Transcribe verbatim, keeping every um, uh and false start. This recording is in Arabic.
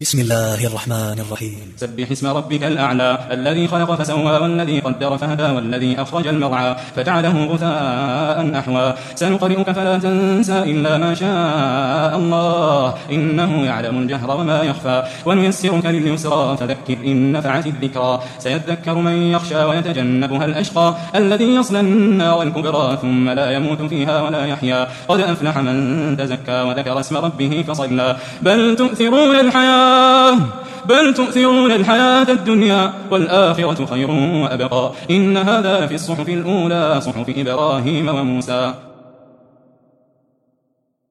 بسم الله الرحمن الرحيم. سبح اسم ربك الأعلى الذي خلق فسوى والذي قدر فهدى والذي أخرج المرعى فجعله غثاء أحوى سنقرئك فلا تنسى إلا ما شاء الله إنه يعلم الجهر وما يخفى ونيسرك لليسرى فذكر إن نفعت الذكرى سيذكر من يخشى ويتجنبها الأشقى الذي يصلى النار الكبرى ثم لا يموت فيها ولا يحيا قد أفلح من تزكى وذكر اسم ربه فصلى بل تؤثرون الحياة بل تؤثرون الحياة الدنيا والآخرة خير وأبقى إن هذا لفي الصحف الأولى صحف إبراهيم وموسى.